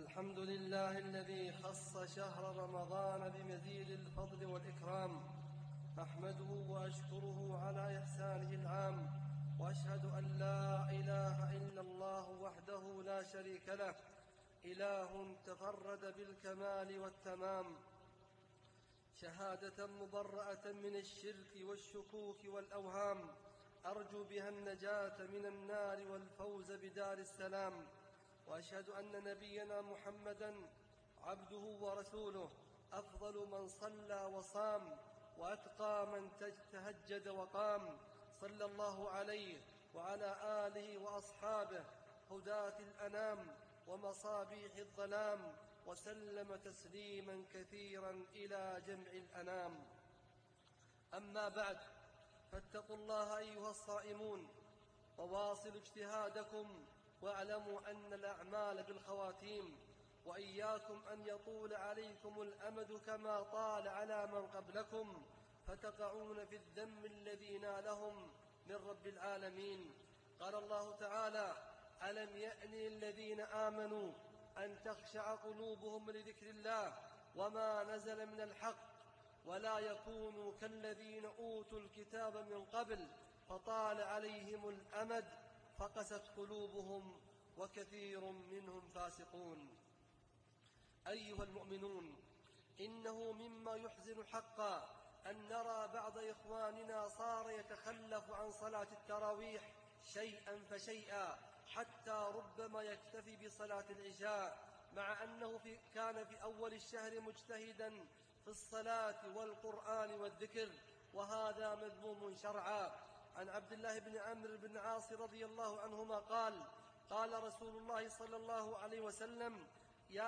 الحمد لله الذي خص شهر رمضان بمزيد الفضل والإكرام، أحمده وأشكره على إحسانه العام، وأشهد أن لا إله إلا الله وحده لا شريك له، إله تفرد بالكمال والتمام، شهادة مبرأة من الشرك والشكوك والأوهام، أرجو بها النجاة من النار والفوز بدار السلام. وأشهد أن نبينا محمدًا عبده ورسوله، أفضل من صلى وصام، وأتقى من تهجد وقام، صلى الله عليه وعلى آله وأصحابه هداة الأنام ومصابيح الظلام، وسلم تسليمًا كثيرًا إلى جمع الأنام. أما بعد، فاتقوا الله أيها الصائمون، وواصلوا اجتهادكم، واعلموا أن الأعمال بالخواتيم، وإياكم أن يطول عليكم الأمد كما طال على من قبلكم، فتقعون في الذم الذي نالهم من رب العالمين. قال الله تعالى: ألم يأن للذين آمنوا أن تخشع قلوبهم لذكر الله وما نزل من الحق، ولا يكونوا كالذين أوتوا الكتاب من قبل فطال عليهم الأمد فقست قلوبهم وكثير منهم فاسقون. أيها المؤمنون، إنه مما يحزن حقا أن نرى بعض إخواننا صار يتخلف عن صلاة التراويح شيئا فشيئا، حتى ربما يكتفي بصلاة العشاء، مع أنه كان في أول الشهر مجتهدا في الصلاة والقرآن والذكر، وهذا مذموم شرعا. عن عبد الله بن عمرو بن عاص رضي الله عنهما قال: قال رسول الله صلى الله عليه وسلم: يا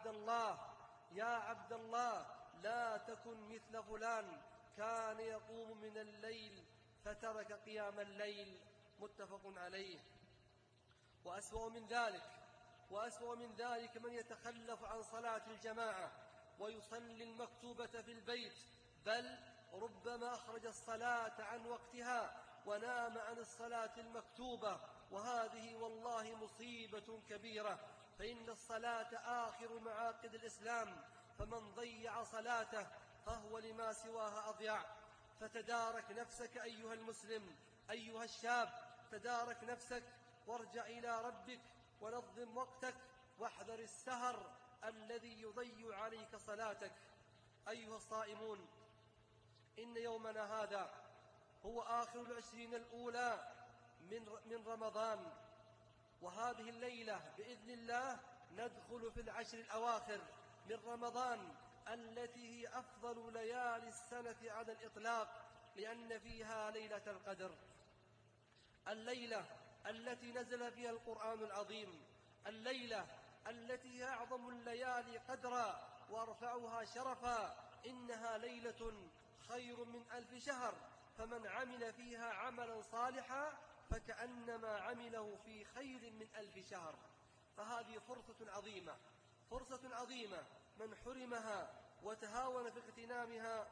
عبد الله لا تكن مثل فلان كان يقوم من الليل فترك قيام الليل. متفق عليه. وأسوأ من ذلك من يتخلف عن صلاة الجماعة ويصلي المكتوبة في البيت، بل ربما أخرج الصلاة عن وقتها ونام عن الصلاة المكتوبة، وهذه والله مصيبة كبيرة، فإن الصلاة آخر معاقد الإسلام، فمن ضيع صلاته فهو لما سواها أضيع. فتدارك نفسك أيها المسلم، أيها الشاب، تدارك نفسك وارجع إلى ربك ونظم وقتك، واحذر السهر الذي يضيع عليك صلاتك. أيها الصائمون، إن يومنا هذا هو آخر 20 الأولى من رمضان، وهذه الليلة بإذن الله ندخل في 10 الأواخر من رمضان، التي هي أفضل ليالي السنة على الإطلاق، لأن فيها ليلة القدر، الليلة التي نزل فيها القرآن العظيم، الليلة التي هي أعظم الليالي قدرا وأرفعها شرفا. إنها ليلة خير من 1000 شهر، فمن عمل فيها عملا صالحا فكأنما عمله في خير من 1000 شهر. فهذه فرصة عظيمة، من حرمها وتهاون في اغتنامها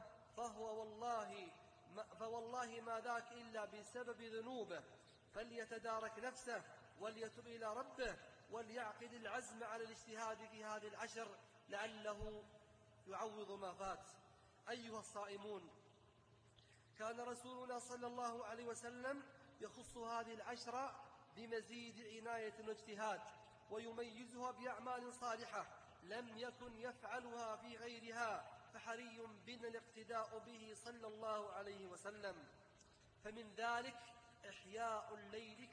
فوالله ما ذاك إلا بسبب ذنوبه. فليتدارك نفسه وليتب إلى ربه وليعقد العزم على الاجتهاد في هذه 10 لعله يعوض ما فات. أيها الصائمون، كان رسولنا صلى الله عليه وسلم يخص هذه 10 بمزيد عناية واجتهاد، ويميزها بأعمال صالحة لم يكن يفعلها في غيرها، فحري بنا الاقتداء به صلى الله عليه وسلم. فمن ذلك إحياء الليل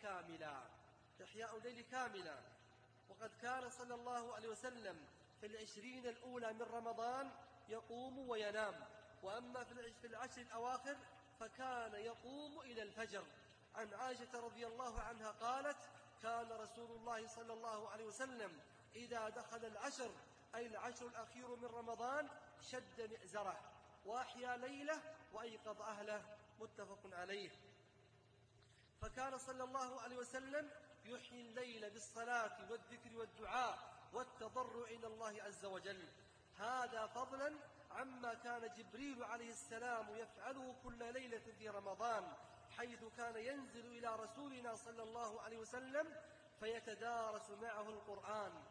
كاملا، وقد كان صلى الله عليه وسلم في 20 الأولى من رمضان يقوم وينام، وأما في 10 الأواخر فكان يقوم إلى الفجر. عن عائشة رضي الله عنها قالت: كان رسول الله صلى الله عليه وسلم إذا دخل 10 أي 10 الأخير من رمضان شد مئزره وأحيا ليله وأيقظ أهله. متفق عليه. فكان صلى الله عليه وسلم يحيي الليل بالصلاة والذكر والدعاء والتضرع إلى الله عز وجل، هذا فضلا عما كان جبريل عليه السلام يفعله كل ليلة في رمضان، حيث كان ينزل إلى رسولنا صلى الله عليه وسلم فيتدارس معه القرآن.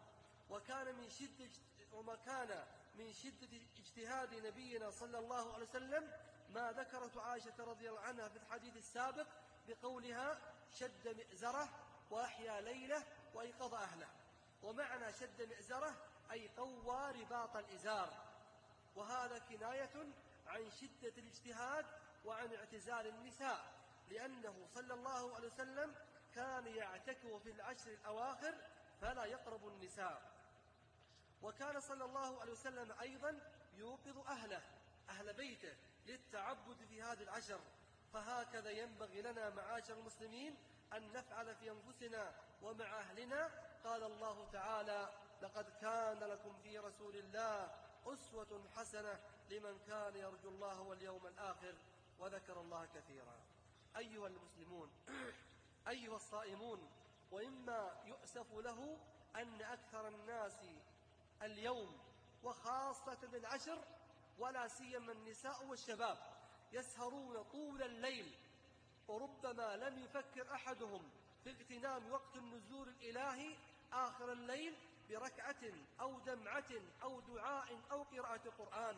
وما كان من شدة اجتهاد نبينا صلى الله عليه وسلم ما ذكرت عائشة رضي الله عنها في الحديث السابق بقولها شد مئزره وأحيا ليله وأيقظ أهله. ومعنى شد مئزره أي قوى رباط الإزار، وهذا كناية عن شدة الاجتهاد وعن اعتزال النساء، لأنه صلى الله عليه وسلم كان يعتكف في العشر الأواخر فلا يقرب النساء. وكان صلى الله عليه وسلم أيضا يوقظ أهل بيته للتعبد في هذه العشر. فهكذا ينبغي لنا معاشر المسلمين أن نفعل في أنفسنا ومع أهلنا. قال الله تعالى: لقد كان لكم في رسول الله أسوة حسنة لمن كان يرجو الله واليوم الآخر وذكر الله كثيرا. أيها المسلمون، أيها الصائمون، ومما يؤسف له أن أكثر الناس اليوم وخاصة العشر ولا سيما النساء والشباب يسهرون طول الليل، وربما لم يفكر أحدهم في اغتنام وقت النزول الإلهي آخر الليل بركعة أو دمعة أو دعاء أو قراءة قرآن.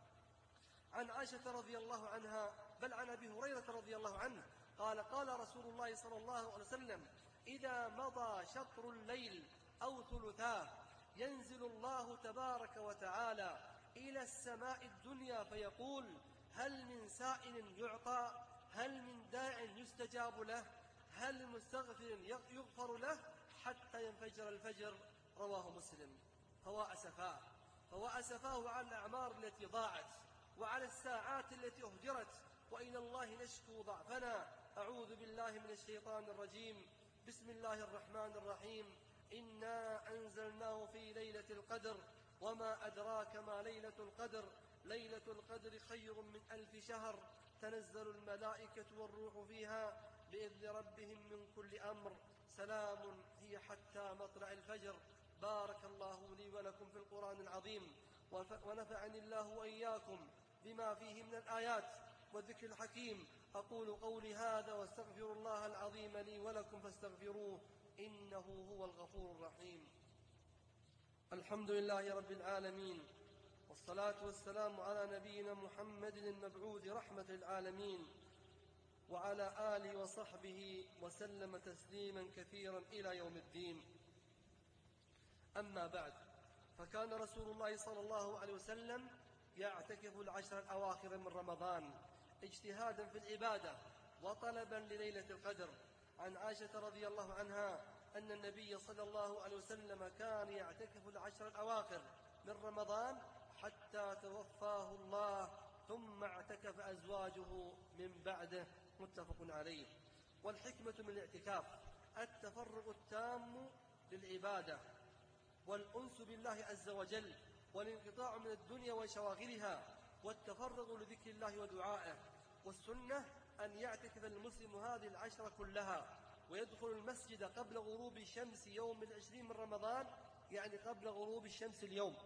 عن عائشة رضي الله عنها بل عن أبي هريرة رضي الله عنه قال: قال رسول الله صلى الله عليه وسلم: إذا مضى شطر الليل أو ثلثاه ينزل الله تبارك وتعالى إلى السماء الدنيا فيقول: هل من سائل يعطى؟ هل من داع يستجاب له؟ هل مستغفر يغفر له؟ حتى ينفجر الفجر. رواه مسلم. فوا أسفاه على الأعمار التي ضاعت وعلى الساعات التي أهدرت، وإلى الله نشكو ضعفنا. أعوذ بالله من الشيطان الرجيم. بسم الله الرحمن الرحيم. إنا أنزلناه في ليلة القدر وما أدراك ما ليلة القدر. ليلة القدر خير من 1000 شهر. تنزل الملائكة والروح فيها بإذن ربهم من كل أمر. سلام هي حتى مطلع الفجر. بارك الله لي ولكم في القرآن العظيم، ونفعني الله وإياكم بما فيه من الآيات والذكر الحكيم. أقول قولي هذا واستغفر الله العظيم لي ولكم فاستغفروه إنه هو الغفور الرحيم. الحمد لله رب العالمين، والصلاة والسلام على نبينا محمد المبعوث رحمة العالمين، وعلى آله وصحبه وسلم تسليما كثيرا إلى يوم الدين. أما بعد، فكان رسول الله صلى الله عليه وسلم يعتكف العشر الأواخر من رمضان اجتهادا في العبادة وطلبا لليلة القدر. عن عائشة رضي الله عنها أن النبي صلى الله عليه وسلم كان يعتكف العشر الأواخر من رمضان حتى توفاه الله، ثم اعتكف أزواجه من بعده. متفق عليه. والحكمة من الاعتكاف التفرغ التام للعبادة والأنس بالله عز وجل، والانقطاع من الدنيا وشواغلها، والتفرغ لذكر الله ودعائه. والسنة أن يعتكف المسلم هذه العشر كلها، ويدخل المسجد قبل غروب شمس يوم 20 من رمضان، يعني قبل غروب الشمس اليوم،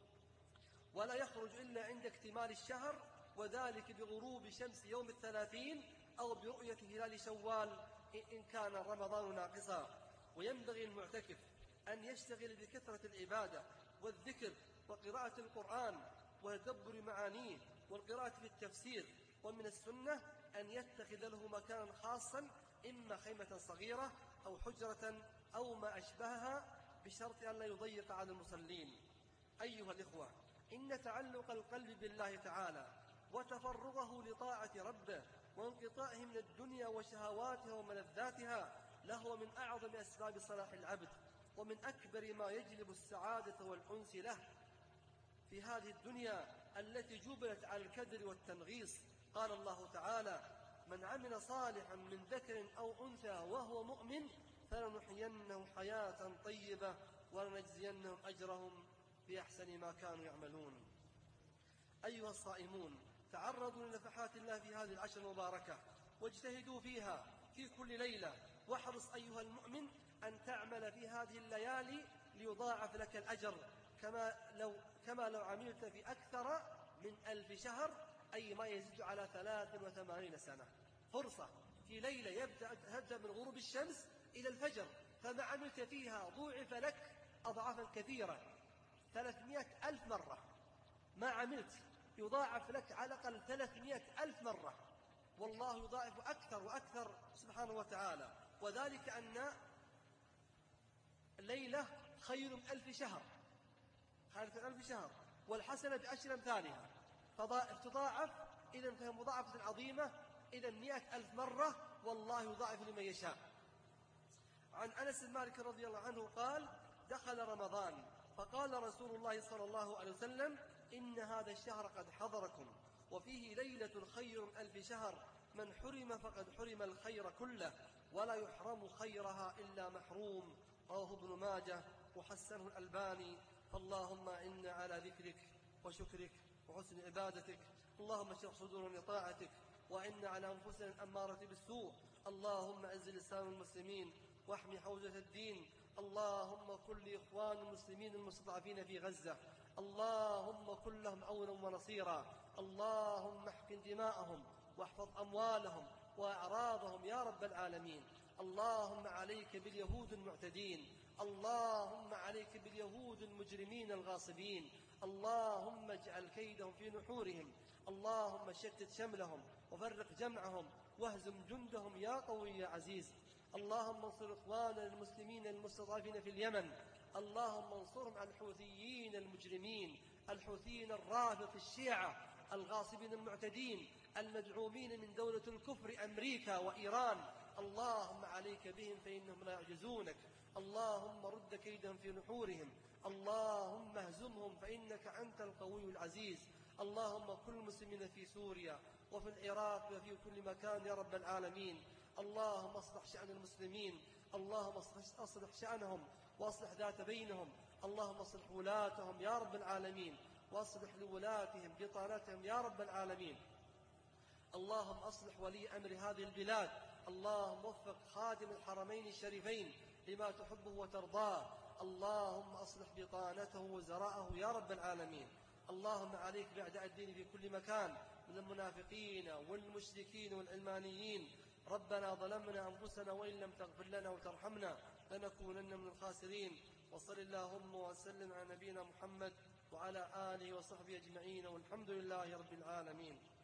ولا يخرج إلا عند اكتمال الشهر، وذلك بغروب شمس يوم 30 أو برؤية هلال شوال إن كان رمضان ناقصا. وينبغي المعتكف أن يشتغل بكثرة العبادة والذكر وقراءة القرآن وتدبر معانيه والقراءة في التفسير. ومن السنة أن يتخذ له مكانا خاصا، إما خيمة صغيرة أو حجرة أو ما أشبهها، بشرط أن لا يضيق على المصلين. أيها الإخوة، إن تعلق القلب بالله تعالى وتفرغه لطاعة ربه وانقطاعه من الدنيا وشهواتها وملذاتها لهو من أعظم أسباب صلاح العبد، ومن أكبر ما يجلب السعادة والأنس له في هذه الدنيا التي جبلت على الكدر والتنغيص. قال الله تعالى: من عمل صالحا من ذكر أو أنثى وهو مؤمن فلنحيينه حياة طيبة ولنجزينهم أجرهم بأحسن ما كانوا يعملون. أيها الصائمون، تعرضوا لنفحات الله في هذه العشر المباركة واجتهدوا فيها في كل ليلة، واحرص أيها المؤمن أن تعمل في هذه الليالي ليضاعف لك الأجر كما لو عملت في أكثر من 1000 شهر، أي ما يزيد على 83 سنة. فرصة في ليلة تبدأ من غروب الشمس إلى الفجر، فما عملت فيها ضوعف لك أضعافا كثيرة، 300,000 مرة. ما عملت يضاعف لك على الأقل 300,000 مرة، والله يضاعف أكثر وأكثر سبحانه وتعالى. وذلك أن الليلة خير من 1000 شهر، خير من 1000 شهر، والحسنة ب10 أمثالها، فتضاعف. إذن فهي مضاعفة عظيمة، إذن 100,000 مرة، والله يضاعف لمن يشاء. عن أنس بن مالك رضي الله عنه قال: دخل رمضان فقال رسول الله صلى الله عليه وسلم: إن هذا الشهر قد حضركم، وفيه ليلة خير من 1000 شهر، من حرم فقد حرم الخير كله، ولا يحرم خيرها إلا محروم. رواه ابن ماجه وحسنه الألباني. فاللهم إنا على ذكرك وشكرك وحسن عبادتك. اللهم اشرح صدورنا لطاعتك، وإنا على أنفسنا الأمارة بالسوء. اللهم أعز الإسلام والمسلمين واحمي حوزة الدين. اللهم كن لإخوان المسلمين المستضعفين في غزة، اللهم كن لهم عونا ونصيرا. اللهم احقن دماءهم واحفظ أموالهم وأعراضهم يا رب العالمين. اللهم عليك باليهود المعتدين، اللهم عليك باليهود المجرمين الغاصبين. اللهم اجعل كيدهم في نحورهم. اللهم شتت شملهم وفرق جمعهم واهزم جندهم يا قوي يا عزيز. اللهم انصر إخواننا المسلمين المستضعفين في اليمن. اللهم انصرهم على الحوثيين المجرمين، الحوثيين الرافض الشيعة الغاصبين المعتدين المدعومين من دولة الكفر أمريكا وإيران. اللهم عليك بهم فإنهم لا يعجزونك. اللهم رد كيدهم في نحورهم. اللهم اهزمهم فإنك أنت القوي العزيز. اللهم كل المسلمين في سوريا وفي العراق وفي كل مكان يا رب العالمين. اللهم اصلح شأن المسلمين، اللهم اصلح شأنهم واصلح ذات بينهم. اللهم اصلح ولاتهم يا رب العالمين، واصلح لولاتهم بطانتهم يا رب العالمين. اللهم أصلح ولي أمر هذه البلاد. اللهم وفق خادم الحرمين الشريفين لما تحبه وترضاه. اللهم أصلح بطانته وزراءه يا رب العالمين. اللهم عليك بأعداء الدين في كل مكان من المنافقين والمشركين والعلمانيين. ربنا ظلمنا أنفسنا وإن لم تغفر لنا وترحمنا لنكونن من الخاسرين. وصل اللهم وسلم على نبينا محمد وعلى آله وصحبه أجمعين، والحمد لله رب العالمين.